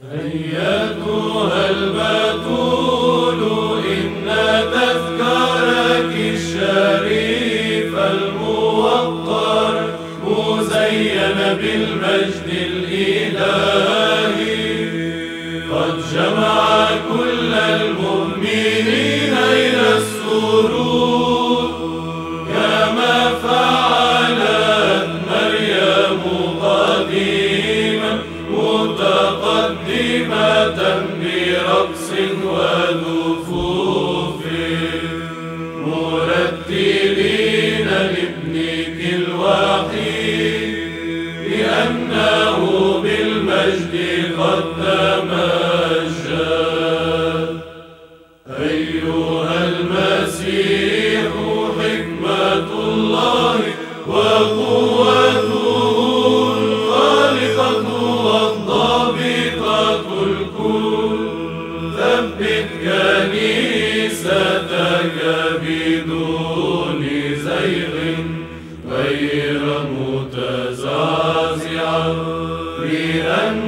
أيتها البتول إن تذكارك الشريف الموقر مزين بالمجد الإلهي قد جمع كل المؤمنين إلى السرور كما فعلت مريم قديما متقدمة برقص وذفوف مرتلين لابنك الوحيد لأنه بالمجد قد تمجد. أيها المسيح حكمة الله وقوته الخالقة والضابطة الكل ثبت كنيستك بدون زيغ غير متزعزعة لأن